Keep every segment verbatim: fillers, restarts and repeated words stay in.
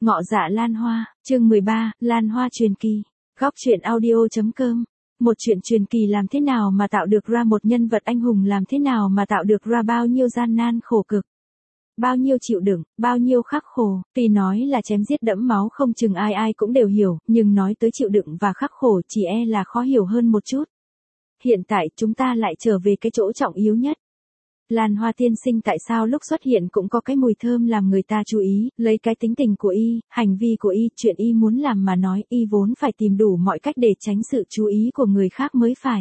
Ngọ Dạ Lan Hoa, chương mười ba, Lan Hoa truyền kỳ. Góc truyện audio.com. Một chuyện truyền kỳ làm thế nào mà tạo được ra một nhân vật anh hùng, làm thế nào mà tạo được ra bao nhiêu gian nan khổ cực. Bao nhiêu chịu đựng, bao nhiêu khắc khổ, tuy nói là chém giết đẫm máu không chừng ai ai cũng đều hiểu, nhưng nói tới chịu đựng và khắc khổ chỉ e là khó hiểu hơn một chút. Hiện tại chúng ta lại trở về cái chỗ trọng yếu nhất. Lan Hoa tiên sinh tại sao lúc xuất hiện cũng có cái mùi thơm làm người ta chú ý, lấy cái tính tình của y, hành vi của y, chuyện y muốn làm mà nói, y vốn phải tìm đủ mọi cách để tránh sự chú ý của người khác mới phải.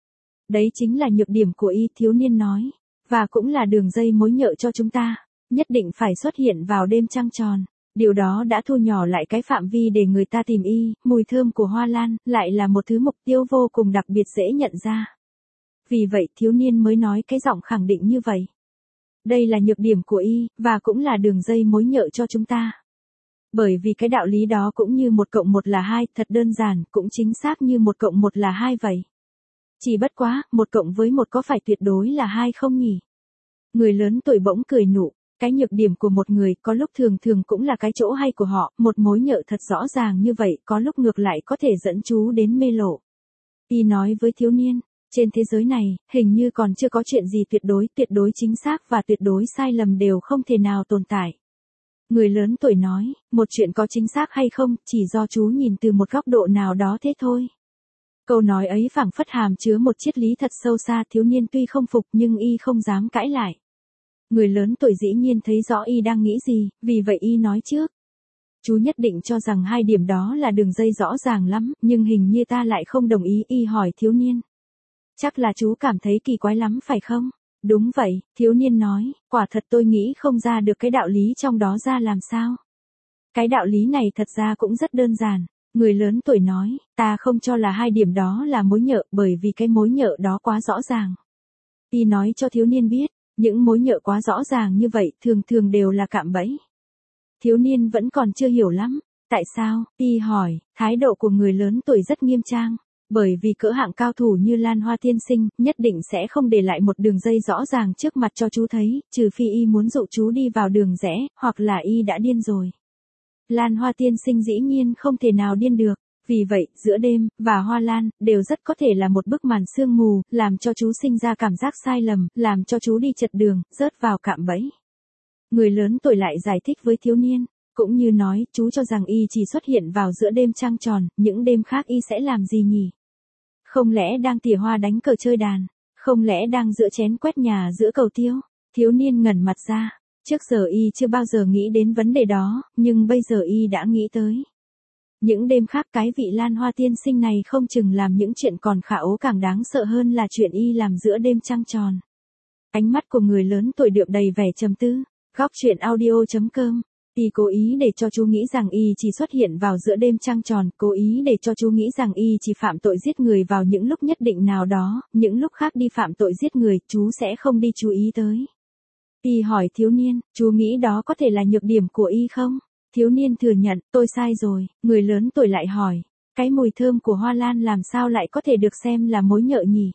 Đấy chính là nhược điểm của y, thiếu niên nói, và cũng là đường dây mối nhợ cho chúng ta, nhất định phải xuất hiện vào đêm trăng tròn. Điều đó đã thu nhỏ lại cái phạm vi để người ta tìm y, mùi thơm của hoa lan, lại là một thứ mục tiêu vô cùng đặc biệt dễ nhận ra. Vì vậy thiếu niên mới nói cái giọng khẳng định như vậy. Đây là nhược điểm của y, và cũng là đường dây mối nhợ cho chúng ta. Bởi vì cái đạo lý đó cũng như một cộng một là hai, thật đơn giản, cũng chính xác như một cộng một là hai vậy. Chỉ bất quá, một cộng với một có phải tuyệt đối là hai không nhỉ? Người lớn tuổi bỗng cười nụ, cái nhược điểm của một người có lúc thường thường cũng là cái chỗ hay của họ, một mối nhợ thật rõ ràng như vậy có lúc ngược lại có thể dẫn chú đến mê lộ. Y nói với thiếu niên. Trên thế giới này, hình như còn chưa có chuyện gì tuyệt đối, tuyệt đối chính xác và tuyệt đối sai lầm đều không thể nào tồn tại. Người lớn tuổi nói, một chuyện có chính xác hay không, chỉ do chú nhìn từ một góc độ nào đó thế thôi. Câu nói ấy phảng phất hàm chứa một triết lý thật sâu xa, thiếu niên tuy không phục nhưng y không dám cãi lại. Người lớn tuổi dĩ nhiên thấy rõ y đang nghĩ gì, vì vậy y nói trước. Chú nhất định cho rằng hai điểm đó là đường dây rõ ràng lắm, nhưng hình như ta lại không đồng ý, y hỏi thiếu niên. Chắc là chú cảm thấy kỳ quái lắm phải không? Đúng vậy, thiếu niên nói, quả thật tôi nghĩ không ra được cái đạo lý trong đó ra làm sao. Cái đạo lý này thật ra cũng rất đơn giản. Người lớn tuổi nói, ta không cho là hai điểm đó là mối nhợ, bởi vì cái mối nhợ đó quá rõ ràng. Y nói cho thiếu niên biết, những mối nhợ quá rõ ràng như vậy thường thường đều là cạm bẫy. Thiếu niên vẫn còn chưa hiểu lắm. Tại sao? Y hỏi, thái độ của người lớn tuổi rất nghiêm trang. Bởi vì cỡ hạng cao thủ như Lan Hoa tiên sinh, nhất định sẽ không để lại một đường dây rõ ràng trước mặt cho chú thấy, trừ phi y muốn dụ chú đi vào đường rẽ, hoặc là y đã điên rồi. Lan Hoa tiên sinh dĩ nhiên không thể nào điên được, vì vậy, giữa đêm, và hoa lan, đều rất có thể là một bức màn sương mù, làm cho chú sinh ra cảm giác sai lầm, làm cho chú đi chật đường, rớt vào cạm bẫy. Người lớn tuổi lại giải thích với thiếu niên. Cũng như nói, chú cho rằng y chỉ xuất hiện vào giữa đêm trăng tròn, những đêm khác y sẽ làm gì nhỉ? Không lẽ đang tỉa hoa đánh cờ chơi đàn? Không lẽ đang dựa chén quét nhà giữa cầu tiêu? Thiếu niên ngẩn mặt ra. Trước giờ y chưa bao giờ nghĩ đến vấn đề đó, nhưng bây giờ y đã nghĩ tới. Những đêm khác cái vị Lan Hoa tiên sinh này không chừng làm những chuyện còn khả ố càng đáng sợ hơn là chuyện y làm giữa đêm trăng tròn. Ánh mắt của người lớn tuổi đượm đầy vẻ trầm tư. Góc truyện audio.com. Y cố ý để cho chú nghĩ rằng y chỉ xuất hiện vào giữa đêm trăng tròn, cố ý để cho chú nghĩ rằng y chỉ phạm tội giết người vào những lúc nhất định nào đó, những lúc khác đi phạm tội giết người, chú sẽ không đi chú ý tới. Y hỏi thiếu niên, chú nghĩ đó có thể là nhược điểm của y không? Thiếu niên thừa nhận, tôi sai rồi. Người lớn tuổi lại hỏi, cái mùi thơm của hoa lan làm sao lại có thể được xem là mối nhợ nhỉ?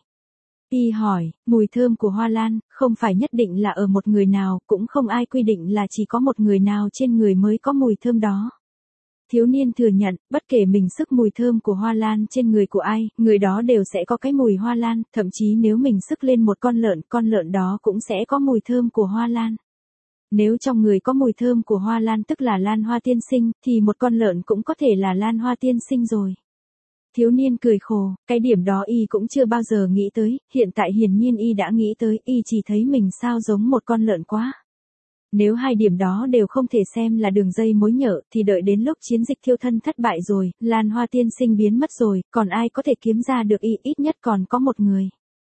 Y hỏi, mùi thơm của hoa lan, không phải nhất định là ở một người nào, cũng không ai quy định là chỉ có một người nào trên người mới có mùi thơm đó. Thiếu niên thừa nhận, bất kể mình sức mùi thơm của hoa lan trên người của ai, người đó đều sẽ có cái mùi hoa lan, thậm chí nếu mình sức lên một con lợn, con lợn đó cũng sẽ có mùi thơm của hoa lan. Nếu trong người có mùi thơm của hoa lan tức là Lan Hoa tiên sinh, thì một con lợn cũng có thể là Lan Hoa tiên sinh rồi. Thiếu niên cười khổ, cái điểm đó y cũng chưa bao giờ nghĩ tới, hiện tại hiển nhiên y đã nghĩ tới, y chỉ thấy mình sao giống một con lợn quá. Nếu hai điểm đó đều không thể xem là đường dây mối nhợ, thì đợi đến lúc chiến dịch thiêu thân thất bại rồi, Lan Hoa tiên sinh biến mất rồi, còn ai có thể kiếm ra được y, ít nhất còn có một người.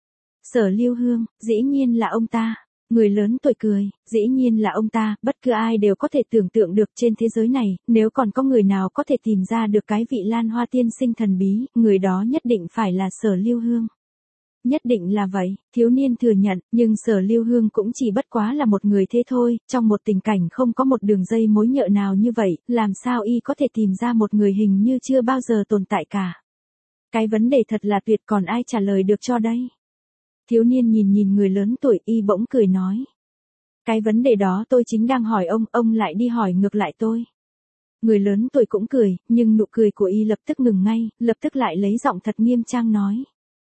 Sở Lưu Hương, dĩ nhiên là ông ta. Người lớn tuổi cười, dĩ nhiên là ông ta, bất cứ ai đều có thể tưởng tượng được trên thế giới này, nếu còn có người nào có thể tìm ra được cái vị Lan Hoa tiên sinh thần bí, người đó nhất định phải là Sở Lưu Hương. Nhất định là vậy, thiếu niên thừa nhận, nhưng Sở Lưu Hương cũng chỉ bất quá là một người thế thôi, trong một tình cảnh không có một đường dây mối nhợ nào như vậy, làm sao y có thể tìm ra một người hình như chưa bao giờ tồn tại cả. Cái vấn đề thật là tuyệt, còn ai trả lời được cho đây? Thiếu niên nhìn nhìn người lớn tuổi, y bỗng cười nói. Cái vấn đề đó tôi chính đang hỏi ông, ông lại đi hỏi ngược lại tôi. Người lớn tuổi cũng cười, nhưng nụ cười của y lập tức ngừng ngay, lập tức lại lấy giọng thật nghiêm trang nói.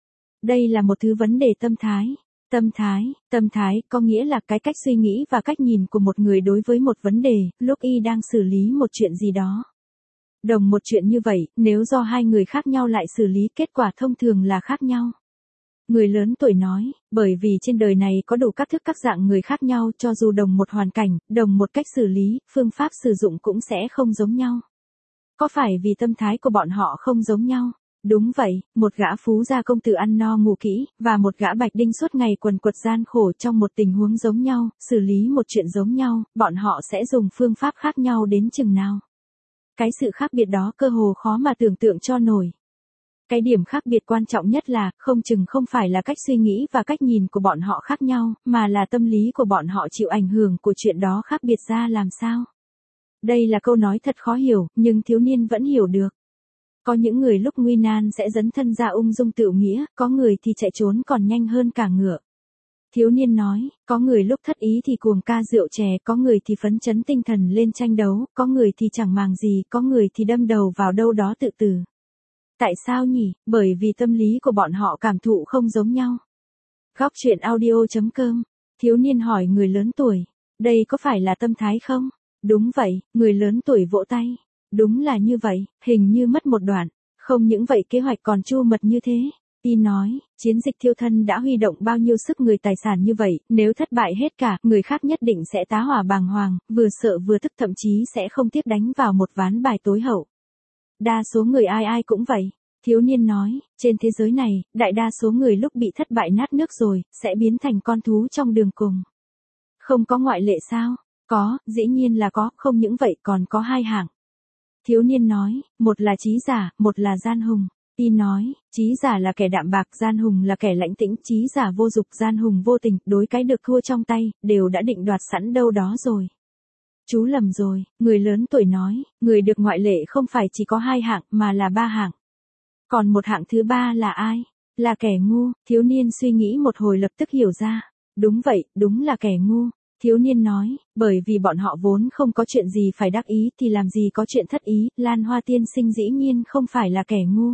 Đây là một thứ vấn đề tâm thái. Tâm thái, tâm thái có nghĩa là cái cách suy nghĩ và cách nhìn của một người đối với một vấn đề, lúc y đang xử lý một chuyện gì đó. Đồng một chuyện như vậy, nếu do hai người khác nhau lại xử lý, kết quả thông thường là khác nhau. Người lớn tuổi nói, bởi vì trên đời này có đủ các thức các dạng người khác nhau, cho dù đồng một hoàn cảnh, đồng một cách xử lý, phương pháp sử dụng cũng sẽ không giống nhau. Có phải vì tâm thái của bọn họ không giống nhau? Đúng vậy, một gã phú gia công tử ăn no ngủ kỹ, và một gã bạch đinh suốt ngày quần quật gian khổ trong một tình huống giống nhau, xử lý một chuyện giống nhau, bọn họ sẽ dùng phương pháp khác nhau đến chừng nào. Cái sự khác biệt đó cơ hồ khó mà tưởng tượng cho nổi. Cái điểm khác biệt quan trọng nhất là, không chừng không phải là cách suy nghĩ và cách nhìn của bọn họ khác nhau, mà là tâm lý của bọn họ chịu ảnh hưởng của chuyện đó khác biệt ra làm sao. Đây là câu nói thật khó hiểu, nhưng thiếu niên vẫn hiểu được. Có những người lúc nguy nan sẽ dấn thân ra ung dung tự nghĩa, có người thì chạy trốn còn nhanh hơn cả ngựa. Thiếu niên nói, có người lúc thất ý thì cuồng ca rượu chè, có người thì phấn chấn tinh thần lên tranh đấu, có người thì chẳng màng gì, có người thì đâm đầu vào đâu đó tự tử. Tại sao nhỉ? Bởi vì tâm lý của bọn họ cảm thụ không giống nhau. Góc truyện audio chấm com. Thiếu niên hỏi người lớn tuổi, đây có phải là tâm thái không? Đúng vậy, người lớn tuổi vỗ tay. Đúng là như vậy, hình như mất một đoạn. Không những vậy kế hoạch còn chu mật như thế. Y nói, chiến dịch thiêu thân đã huy động bao nhiêu sức người tài sản như vậy, nếu thất bại hết cả, người khác nhất định sẽ tá hỏa bàng hoàng, vừa sợ vừa tức, thậm chí sẽ không tiếp đánh vào một ván bài tối hậu. Đa số người ai ai cũng vậy. Thiếu niên nói, trên thế giới này, đại đa số người lúc bị thất bại nát nước rồi, sẽ biến thành con thú trong đường cùng. Không có ngoại lệ sao? Có, dĩ nhiên là có, không những vậy còn có hai hạng. Thiếu niên nói, một là trí giả, một là gian hùng. Y nói, trí giả là kẻ đạm bạc, gian hùng là kẻ lãnh tĩnh, trí giả vô dục, gian hùng vô tình, đối cái được thua trong tay, đều đã định đoạt sẵn đâu đó rồi. Chú lầm rồi, người lớn tuổi nói, người được ngoại lệ không phải chỉ có hai hạng, mà là ba hạng. Còn một hạng thứ ba là ai? Là kẻ ngu. Thiếu niên suy nghĩ một hồi lập tức hiểu ra. Đúng vậy, đúng là kẻ ngu. Thiếu niên nói, bởi vì bọn họ vốn không có chuyện gì phải đắc ý thì làm gì có chuyện thất ý, Lan Hoa tiên sinh dĩ nhiên không phải là kẻ ngu.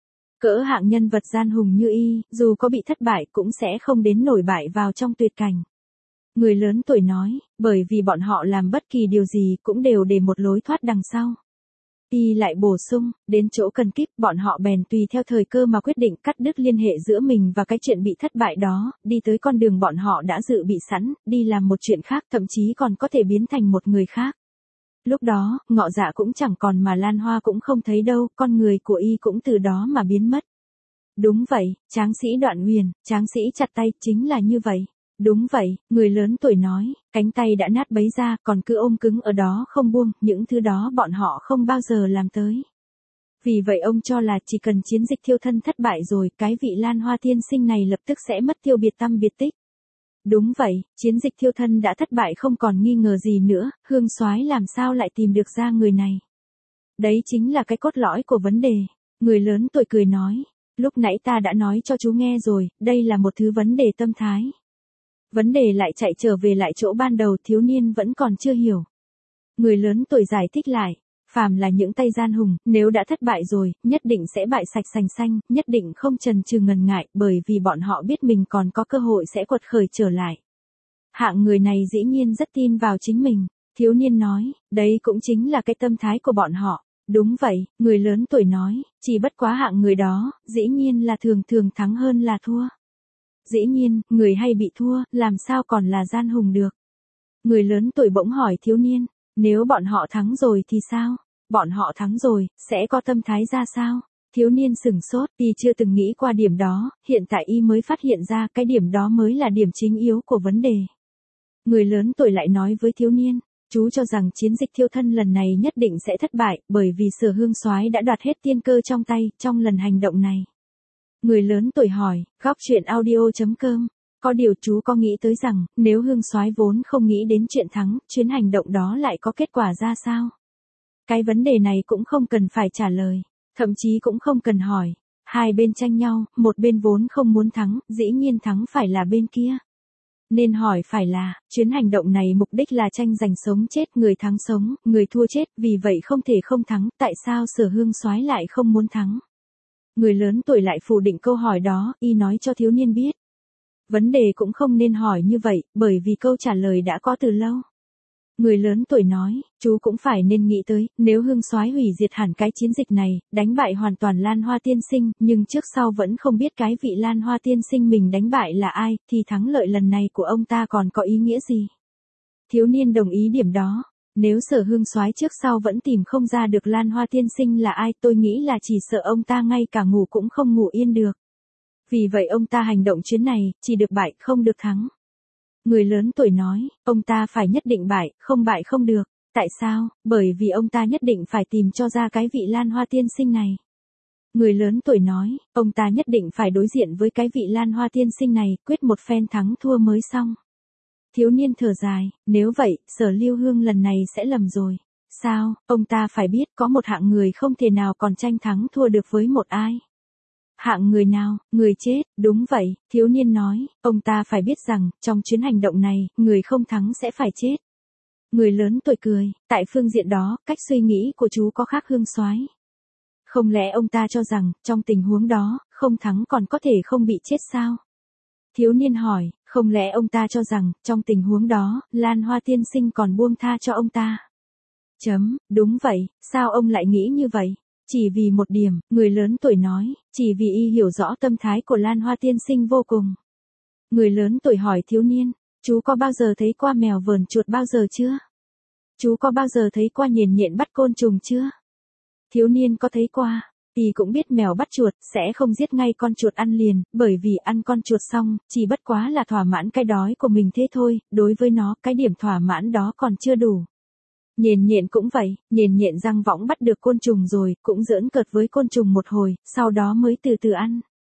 Cỡ hạng nhân vật gian hùng như y, dù có bị thất bại cũng sẽ không đến nổi bại vào trong tuyệt cảnh. Người lớn tuổi nói, bởi vì bọn họ làm bất kỳ điều gì cũng đều để một lối thoát đằng sau. Y lại bổ sung, đến chỗ cần kíp, bọn họ bèn tùy theo thời cơ mà quyết định cắt đứt liên hệ giữa mình và cái chuyện bị thất bại đó, đi tới con đường bọn họ đã dự bị sẵn, đi làm một chuyện khác, thậm chí còn có thể biến thành một người khác. Lúc đó, Ngọ Dạ cũng chẳng còn mà Lan Hoa cũng không thấy đâu, con người của y cũng từ đó mà biến mất. Đúng vậy, tráng sĩ Đoạn Huyền, tráng sĩ chặt tay, chính là như vậy. Đúng vậy, người lớn tuổi nói, cánh tay đã nát bấy ra, còn cứ ôm cứng ở đó không buông, những thứ đó bọn họ không bao giờ làm tới. Vì vậy ông cho là chỉ cần chiến dịch thiêu thân thất bại rồi, cái vị Lan Hoa tiên sinh này lập tức sẽ mất tiêu biệt tăm biệt tích. Đúng vậy, chiến dịch thiêu thân đã thất bại không còn nghi ngờ gì nữa, Hương Soái làm sao lại tìm được ra người này. Đấy chính là cái cốt lõi của vấn đề. Người lớn tuổi cười nói, lúc nãy ta đã nói cho chú nghe rồi, đây là một thứ vấn đề tâm thái. Vấn đề lại chạy trở về lại chỗ ban đầu, thiếu niên vẫn còn chưa hiểu. Người lớn tuổi giải thích lại, phàm là những tay gian hùng, nếu đã thất bại rồi, nhất định sẽ bại sạch sành xanh, nhất định không chần chừ ngần ngại, bởi vì bọn họ biết mình còn có cơ hội sẽ quật khởi trở lại. Hạng người này dĩ nhiên rất tin vào chính mình. Thiếu niên nói, đấy cũng chính là cái tâm thái của bọn họ. Đúng vậy, người lớn tuổi nói, chỉ bất quá hạng người đó, dĩ nhiên là thường thường thắng hơn là thua. Dĩ nhiên, người hay bị thua, làm sao còn là gian hùng được. Người lớn tuổi bỗng hỏi thiếu niên, nếu bọn họ thắng rồi thì sao? Bọn họ thắng rồi, sẽ có tâm thái ra sao? Thiếu niên sửng sốt, y chưa từng nghĩ qua điểm đó, hiện tại y mới phát hiện ra cái điểm đó mới là điểm chính yếu của vấn đề. Người lớn tuổi lại nói với thiếu niên, chú cho rằng chiến dịch thiêu thân lần này nhất định sẽ thất bại, bởi vì Sở Hương Soái đã đoạt hết tiên cơ trong tay, trong lần hành động này. Người lớn tuổi hỏi, góc truyện audio chấm com, có điều chú có nghĩ tới rằng, nếu Hương Soái vốn không nghĩ đến chuyện thắng, chuyến hành động đó lại có kết quả ra sao? Cái vấn đề này cũng không cần phải trả lời, thậm chí cũng không cần hỏi. Hai bên tranh nhau, một bên vốn không muốn thắng, dĩ nhiên thắng phải là bên kia. Nên hỏi phải là, chuyến hành động này mục đích là tranh giành sống chết, người thắng sống, người thua chết, vì vậy không thể không thắng, tại sao Sở Hương Soái lại không muốn thắng? Người lớn tuổi lại phủ định câu hỏi đó, y nói cho thiếu niên biết. Vấn đề cũng không nên hỏi như vậy, bởi vì câu trả lời đã có từ lâu. Người lớn tuổi nói, chú cũng phải nên nghĩ tới, nếu Hương Soái hủy diệt hẳn cái chiến dịch này, đánh bại hoàn toàn Lan Hoa tiên sinh, nhưng trước sau vẫn không biết cái vị Lan Hoa tiên sinh mình đánh bại là ai, thì thắng lợi lần này của ông ta còn có ý nghĩa gì? Thiếu niên đồng ý điểm đó. Nếu Sở Hương Soái trước sau vẫn tìm không ra được Lan Hoa tiên sinh là ai, tôi nghĩ là chỉ sợ ông ta ngay cả ngủ cũng không ngủ yên được. Vì vậy ông ta hành động chuyến này, chỉ được bại, không được thắng. Người lớn tuổi nói, ông ta phải nhất định bại, không bại không được. Tại sao? Bởi vì ông ta nhất định phải tìm cho ra cái vị Lan Hoa tiên sinh này. Người lớn tuổi nói, ông ta nhất định phải đối diện với cái vị Lan Hoa tiên sinh này, quyết một phen thắng thua mới xong. Thiếu niên thở dài, nếu vậy, Sở Lưu Hương lần này sẽ lầm rồi. Sao? Ông ta phải biết có một hạng người không thể nào còn tranh thắng thua được với một ai. Hạng người nào? Người chết, đúng vậy, thiếu niên nói, ông ta phải biết rằng, trong chuyến hành động này, người không thắng sẽ phải chết. Người lớn tuổi cười, tại phương diện đó, cách suy nghĩ của chú có khác Hương Soái. Không lẽ ông ta cho rằng, trong tình huống đó, không thắng còn có thể không bị chết sao? Thiếu niên hỏi, không lẽ ông ta cho rằng, trong tình huống đó, Lan Hoa tiên sinh còn buông tha cho ông ta? Chấm, đúng vậy, sao ông lại nghĩ như vậy? Chỉ vì một điểm, người lớn tuổi nói, chỉ vì y hiểu rõ tâm thái của Lan Hoa tiên sinh vô cùng. Người lớn tuổi hỏi thiếu niên, chú có bao giờ thấy qua mèo vờn chuột bao giờ chưa? Chú có bao giờ thấy qua nhện nhện bắt côn trùng chưa? Thiếu niên có thấy qua. Y cũng biết mèo bắt chuột sẽ không giết ngay con chuột ăn liền, bởi vì ăn con chuột xong, chỉ bất quá là thỏa mãn cái đói của mình thế thôi, đối với nó, cái điểm thỏa mãn đó còn chưa đủ. Nhện nhện cũng vậy, nhện nhện răng võng bắt được côn trùng rồi, cũng giỡn cợt với côn trùng một hồi, sau đó mới từ từ ăn.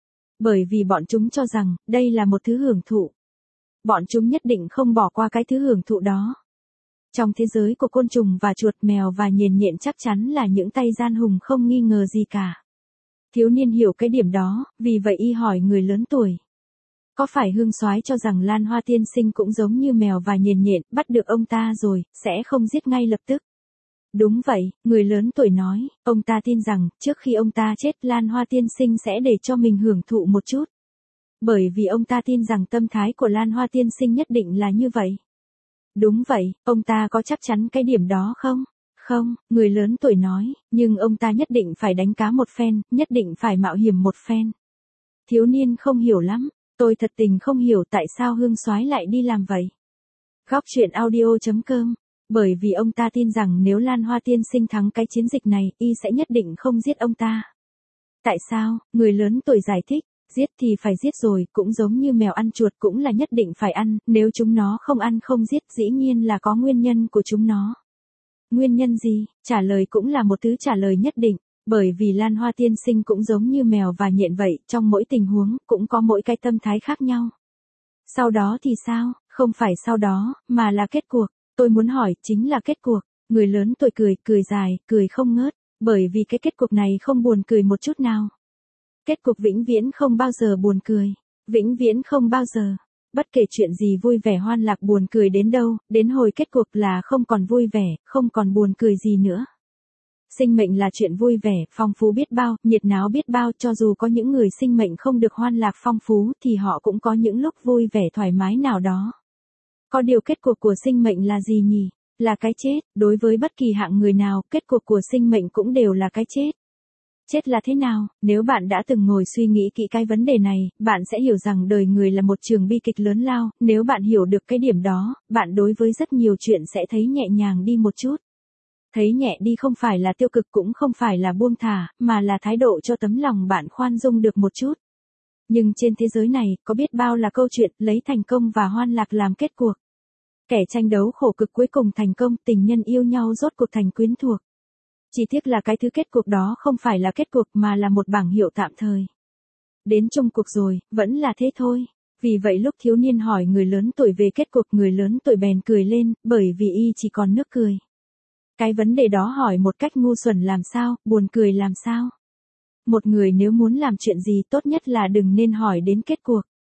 Bởi vì bọn chúng cho rằng, đây là một thứ hưởng thụ. Bọn chúng nhất định không bỏ qua cái thứ hưởng thụ đó. Trong thế giới của côn trùng và chuột, mèo và nhện nhện chắc chắn là những tay gian hùng không nghi ngờ gì cả. Thiếu niên hiểu cái điểm đó, vì vậy y hỏi người lớn tuổi. Có phải Hương Soái cho rằng Lan Hoa tiên sinh cũng giống như mèo và nhện nhện, bắt được ông ta rồi, sẽ không giết ngay lập tức? Đúng vậy, người lớn tuổi nói, ông ta tin rằng, trước khi ông ta chết Lan Hoa tiên sinh sẽ để cho mình hưởng thụ một chút. Bởi vì ông ta tin rằng tâm thái của Lan Hoa tiên sinh nhất định là như vậy. Đúng vậy, ông ta có chắc chắn cái điểm đó không? Không, người lớn tuổi nói, nhưng ông ta nhất định phải đánh cá một phen, nhất định phải mạo hiểm một phen. Thiếu niên không hiểu lắm, tôi thật tình không hiểu tại sao Hương Soái lại đi làm vậy. Góc truyện audio chấm com, bởi vì ông ta tin rằng nếu Lan Hoa tiên sinh thắng cái chiến dịch này, y sẽ nhất định không giết ông ta. Tại sao? Người lớn tuổi giải thích. Giết thì phải giết rồi, cũng giống như mèo ăn chuột cũng là nhất định phải ăn, nếu chúng nó không ăn không giết dĩ nhiên là có nguyên nhân của chúng nó. Nguyên nhân gì? Trả lời cũng là một thứ trả lời nhất định, bởi vì Lan Hoa tiên sinh cũng giống như mèo và nhện vậy, trong mỗi tình huống, cũng có mỗi cái tâm thái khác nhau. Sau đó thì sao? Không phải sau đó, mà là kết cuộc. Tôi muốn hỏi, chính là kết cuộc. Người lớn tuổi cười, cười dài, cười không ngớt, bởi vì cái kết cục này không buồn cười một chút nào. Kết cục vĩnh viễn không bao giờ buồn cười. Vĩnh viễn không bao giờ. Bất kể chuyện gì vui vẻ hoan lạc buồn cười đến đâu, đến hồi kết cục là không còn vui vẻ, không còn buồn cười gì nữa. Sinh mệnh là chuyện vui vẻ, phong phú biết bao, nhiệt náo biết bao, cho dù có những người sinh mệnh không được hoan lạc phong phú thì họ cũng có những lúc vui vẻ thoải mái nào đó. Có điều kết cục của sinh mệnh là gì nhỉ? Là cái chết, đối với bất kỳ hạng người nào, kết cục của sinh mệnh cũng đều là cái chết. Chết là thế nào? Nếu bạn đã từng ngồi suy nghĩ kỹ cái vấn đề này, bạn sẽ hiểu rằng đời người là một trường bi kịch lớn lao, nếu bạn hiểu được cái điểm đó, bạn đối với rất nhiều chuyện sẽ thấy nhẹ nhàng đi một chút. Thấy nhẹ đi không phải là tiêu cực cũng không phải là buông thả, mà là thái độ cho tấm lòng bạn khoan dung được một chút. Nhưng trên thế giới này, có biết bao là câu chuyện lấy thành công và hoan lạc làm kết cuộc. Kẻ tranh đấu khổ cực cuối cùng thành công, tình nhân yêu nhau rốt cuộc thành quyến thuộc. Chỉ tiếc là cái thứ kết cục đó không phải là kết cục mà là một bảng hiệu tạm thời. Đến chung cuộc rồi, vẫn là thế thôi. Vì vậy lúc thiếu niên hỏi người lớn tuổi về kết cục, người lớn tuổi bèn cười lên, bởi vì y chỉ còn nước cười. Cái vấn đề đó hỏi một cách ngu xuẩn làm sao, buồn cười làm sao. Một người nếu muốn làm chuyện gì tốt nhất là đừng nên hỏi đến kết cuộc.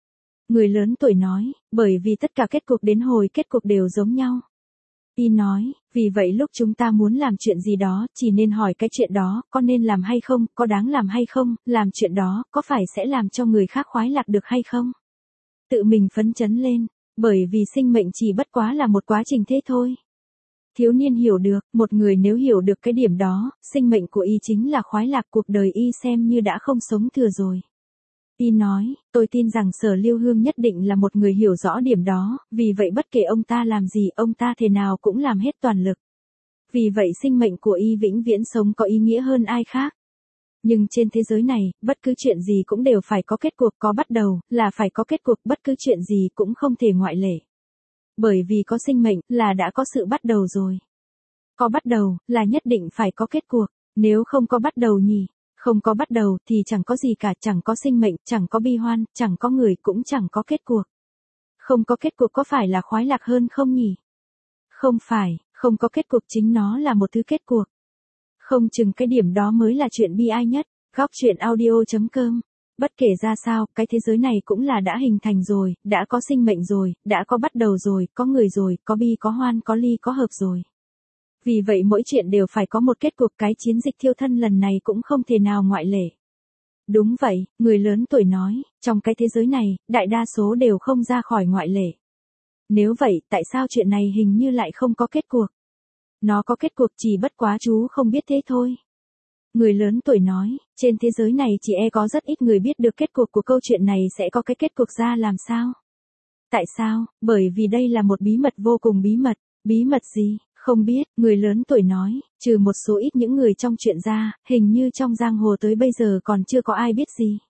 Người lớn tuổi nói, bởi vì tất cả kết cục đến hồi kết cục đều giống nhau. Y nói, vì vậy lúc chúng ta muốn làm chuyện gì đó, chỉ nên hỏi cái chuyện đó, có nên làm hay không, có đáng làm hay không, làm chuyện đó, có phải sẽ làm cho người khác khoái lạc được hay không? Tự mình phấn chấn lên, bởi vì sinh mệnh chỉ bất quá là một quá trình thế thôi. Thiếu niên hiểu được, một người nếu hiểu được cái điểm đó, sinh mệnh của y chính là khoái lạc, cuộc đời y xem như đã không sống thừa rồi. Y nói, tôi tin rằng Sở Lưu Hương nhất định là một người hiểu rõ điểm đó, vì vậy bất kể ông ta làm gì, ông ta thế nào cũng làm hết toàn lực. Vì vậy sinh mệnh của y vĩnh viễn sống có ý nghĩa hơn ai khác. Nhưng trên thế giới này, bất cứ chuyện gì cũng đều phải có kết cuộc, có bắt đầu, là phải có kết cuộc, bất cứ chuyện gì cũng không thể ngoại lệ. Bởi vì có sinh mệnh, là đã có sự bắt đầu rồi. Có bắt đầu, là nhất định phải có kết cuộc, nếu không có bắt đầu nhỉ? Không có bắt đầu thì chẳng có gì cả, chẳng có sinh mệnh, chẳng có bi hoan, chẳng có người, cũng chẳng có kết cuộc. Không có kết cuộc có phải là khoái lạc hơn không nhỉ? Không phải, không có kết cuộc chính nó là một thứ kết cuộc. Không chừng cái điểm đó mới là chuyện bi ai nhất. Góc truyện audio chấm com. Bất kể ra sao, cái thế giới này cũng là đã hình thành rồi, đã có sinh mệnh rồi, đã có bắt đầu rồi, có người rồi, có bi có hoan, có ly có hợp rồi. Vì vậy mỗi chuyện đều phải có một kết cục, cái chiến dịch thiêu thân lần này cũng không thể nào ngoại lệ. Đúng vậy, người lớn tuổi nói, trong cái thế giới này, đại đa số đều không ra khỏi ngoại lệ. Nếu vậy, tại sao chuyện này hình như lại không có kết cuộc? Nó có kết cuộc chỉ bất quá chú không biết thế thôi. Người lớn tuổi nói, trên thế giới này chỉ e có rất ít người biết được kết cuộc của câu chuyện này sẽ có cái kết cuộc ra làm sao. Tại sao? Bởi vì đây là một bí mật vô cùng bí mật. Bí mật gì? Không biết, người lớn tuổi nói, trừ một số ít những người trong chuyện ra, hình như trong giang hồ tới bây giờ còn chưa có ai biết gì.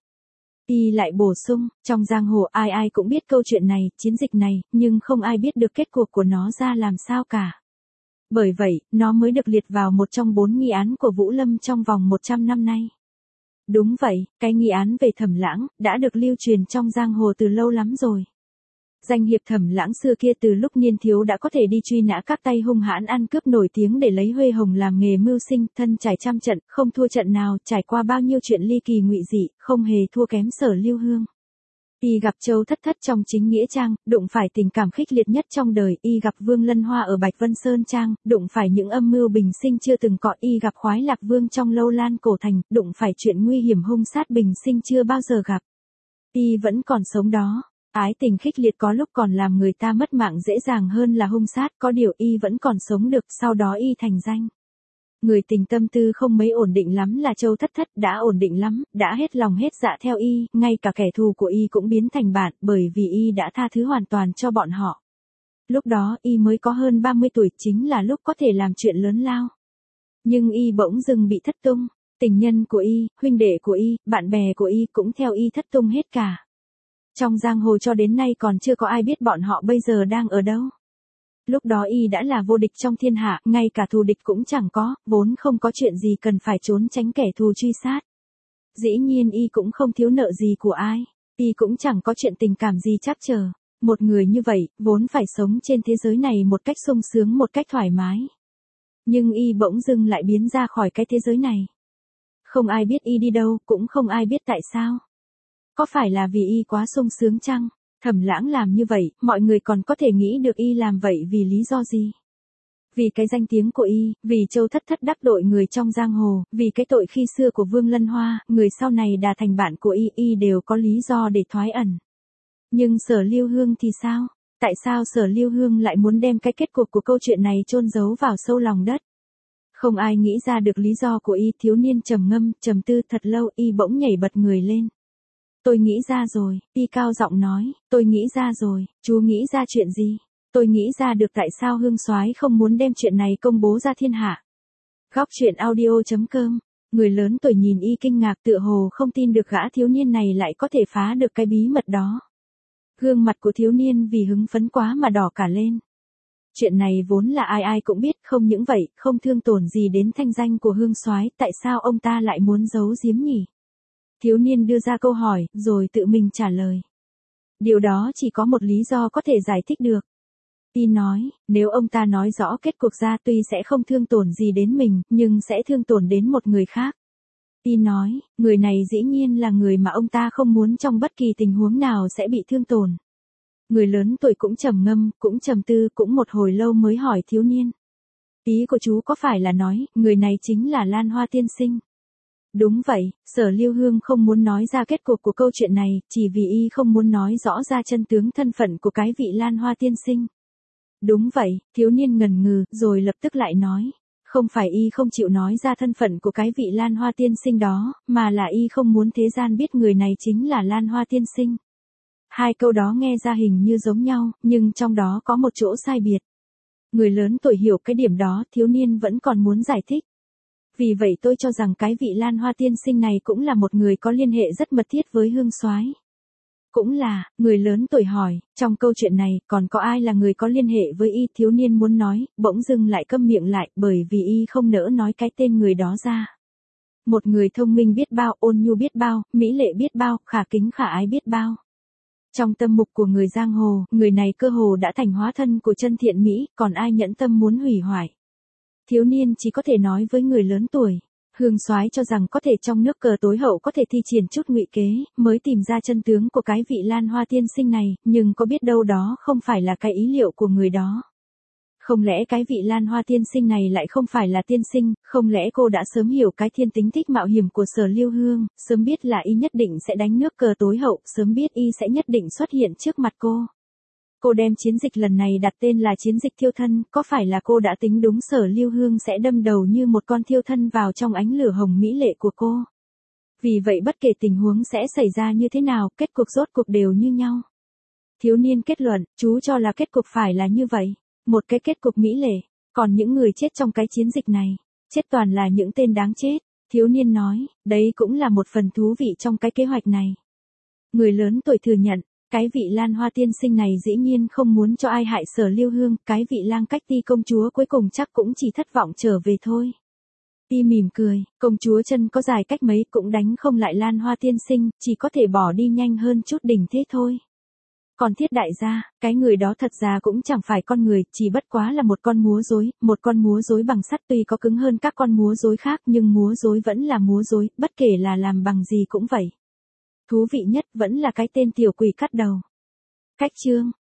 Y lại bổ sung, trong giang hồ ai ai cũng biết câu chuyện này, chiến dịch này, nhưng không ai biết được kết cuộc của nó ra làm sao cả. Bởi vậy, nó mới được liệt vào một trong bốn nghi án của Vũ Lâm trong vòng một trăm năm nay. Đúng vậy, cái nghi án về Thẩm Lãng, đã được lưu truyền trong giang hồ từ lâu lắm rồi. Danh hiệp Thẩm Lãng xưa kia từ lúc niên thiếu đã có thể đi truy nã các tay hung hãn ăn cướp nổi tiếng để lấy huê hồng làm nghề mưu sinh, thân trải trăm trận, không thua trận nào, trải qua bao nhiêu chuyện ly kỳ ngụy dị, không hề thua kém Sở Lưu Hương. Y gặp Châu Thất Thất trong Chính Nghĩa Trang, đụng phải tình cảm khích liệt nhất trong đời, y gặp Vương Lân Hoa ở Bạch Vân Sơn Trang, đụng phải những âm mưu bình sinh chưa từng có, y gặp Khoái Lạc Vương trong Lâu Lan Cổ Thành, đụng phải chuyện nguy hiểm hung sát bình sinh chưa bao giờ gặp. Y vẫn còn sống đó. Ái tình khích liệt có lúc còn làm người ta mất mạng dễ dàng hơn là hung sát, có điều y vẫn còn sống được, sau đó y thành danh. Người tình tâm tư không mấy ổn định lắm là Châu Thất Thất, đã ổn định lắm, đã hết lòng hết dạ theo y, ngay cả kẻ thù của y cũng biến thành bạn, bởi vì y đã tha thứ hoàn toàn cho bọn họ. Lúc đó y mới có hơn ba mươi tuổi, chính là lúc có thể làm chuyện lớn lao. Nhưng y bỗng dưng bị thất tung, tình nhân của y, huynh đệ của y, bạn bè của y cũng theo y thất tung hết cả. Trong giang hồ cho đến nay còn chưa có ai biết bọn họ bây giờ đang ở đâu. Lúc đó y đã là vô địch trong thiên hạ, ngay cả thù địch cũng chẳng có, vốn không có chuyện gì cần phải trốn tránh kẻ thù truy sát. Dĩ nhiên y cũng không thiếu nợ gì của ai, y cũng chẳng có chuyện tình cảm gì trắc trở. Một người như vậy, vốn phải sống trên thế giới này một cách sung sướng, một cách thoải mái. Nhưng y bỗng dưng lại biến ra khỏi cái thế giới này. Không ai biết y đi đâu, cũng không ai biết tại sao. Có phải là vì y quá sung sướng chăng? Thẩm Lãng làm như vậy, mọi người còn có thể nghĩ được y làm vậy vì lý do gì? Vì cái danh tiếng của y, vì Châu Thất Thất đắc tội người trong giang hồ, vì cái tội khi xưa của Vương Lân Hoa, người sau này đà thành bạn của y, y đều có lý do để thoái ẩn. Nhưng Sở Lưu Hương thì sao? Tại sao Sở Lưu Hương lại muốn đem cái kết cục của câu chuyện này chôn giấu vào sâu lòng đất? Không ai nghĩ ra được lý do của y. Thiếu niên trầm ngâm, trầm tư thật lâu, y bỗng nhảy bật người lên. Tôi nghĩ ra rồi, y cao giọng nói, tôi nghĩ ra rồi, chú nghĩ ra chuyện gì? Tôi nghĩ ra được tại sao Hương Soái không muốn đem chuyện này công bố ra thiên hạ. Góc truyện audio chấm com. Người lớn tuổi nhìn y kinh ngạc, tựa hồ không tin được gã thiếu niên này lại có thể phá được cái bí mật đó. Gương mặt của thiếu niên vì hứng phấn quá mà đỏ cả lên. Chuyện này vốn là ai ai cũng biết, không những vậy, không thương tổn gì đến thanh danh của Hương Soái, tại sao ông ta lại muốn giấu giếm nhỉ? Thiếu niên đưa ra câu hỏi, rồi tự mình trả lời. Điều đó chỉ có một lý do có thể giải thích được. Y nói, nếu ông ta nói rõ kết cuộc ra tuy sẽ không thương tổn gì đến mình, nhưng sẽ thương tổn đến một người khác. Y nói, người này dĩ nhiên là người mà ông ta không muốn trong bất kỳ tình huống nào sẽ bị thương tổn. Người lớn tuổi cũng trầm ngâm, cũng trầm tư, cũng một hồi lâu mới hỏi thiếu niên. Ý của chú có phải là nói, người này chính là Lan Hoa tiên sinh? Đúng vậy, Sở Lưu Hương không muốn nói ra kết cục của câu chuyện này, chỉ vì y không muốn nói rõ ra chân tướng thân phận của cái vị Lan Hoa tiên sinh. Đúng vậy, thiếu niên ngần ngừ, rồi lập tức lại nói. Không phải y không chịu nói ra thân phận của cái vị Lan Hoa tiên sinh đó, mà là y không muốn thế gian biết người này chính là Lan Hoa tiên sinh. Hai câu đó nghe ra hình như giống nhau, nhưng trong đó có một chỗ sai biệt. Người lớn tuổi hiểu cái điểm đó, thiếu niên vẫn còn muốn giải thích. Vì vậy tôi cho rằng cái vị Lan Hoa tiên sinh này cũng là một người có liên hệ rất mật thiết với Hương Soái. Cũng là, người lớn tuổi hỏi, trong câu chuyện này, còn có ai là người có liên hệ với y? Thiếu niên muốn nói, bỗng dưng lại câm miệng lại, bởi vì y không nỡ nói cái tên người đó ra. Một người thông minh biết bao, ôn nhu biết bao, mỹ lệ biết bao, khả kính khả ái biết bao. Trong tâm mục của người giang hồ, người này cơ hồ đã thành hóa thân của chân thiện mỹ, còn ai nhẫn tâm muốn hủy hoại. Thiếu niên chỉ có thể nói với người lớn tuổi. Hương Soái cho rằng có thể trong nước cờ tối hậu có thể thi triển chút ngụy kế, mới tìm ra chân tướng của cái vị Lan Hoa tiên sinh này, nhưng có biết đâu đó không phải là cái ý liệu của người đó. Không lẽ cái vị Lan Hoa tiên sinh này lại không phải là tiên sinh, không lẽ cô đã sớm hiểu cái thiên tính thích mạo hiểm của Sở Lưu Hương, sớm biết là y nhất định sẽ đánh nước cờ tối hậu, sớm biết y sẽ nhất định xuất hiện trước mặt cô. Cô đem chiến dịch lần này đặt tên là chiến dịch thiêu thân, có phải là cô đã tính đúng Sở Lưu Hương sẽ đâm đầu như một con thiêu thân vào trong ánh lửa hồng mỹ lệ của cô? Vì vậy bất kể tình huống sẽ xảy ra như thế nào, kết cục rốt cuộc đều như nhau. Thiếu niên kết luận, chú cho là kết cục phải là như vậy. Một cái kết cục mỹ lệ, còn những người chết trong cái chiến dịch này, chết toàn là những tên đáng chết. Thiếu niên nói, đấy cũng là một phần thú vị trong cái kế hoạch này. Người lớn tuổi thừa nhận, cái vị Lan Hoa tiên sinh này dĩ nhiên không muốn cho ai hại Sở Lưu Hương, cái vị Lang Cách Ti công chúa cuối cùng chắc cũng chỉ thất vọng trở về thôi. Y mỉm cười, công chúa chân có dài cách mấy cũng đánh không lại Lan Hoa tiên sinh, chỉ có thể bỏ đi nhanh hơn chút đỉnh thế thôi. Còn Thiết đại gia, cái người đó thật ra cũng chẳng phải con người, chỉ bất quá là một con múa rối, một con múa rối bằng sắt tuy có cứng hơn các con múa rối khác nhưng múa rối vẫn là múa rối, bất kể là làm bằng gì cũng vậy. Thú vị nhất vẫn là cái tên tiểu quỷ cắt đầu. Cách chương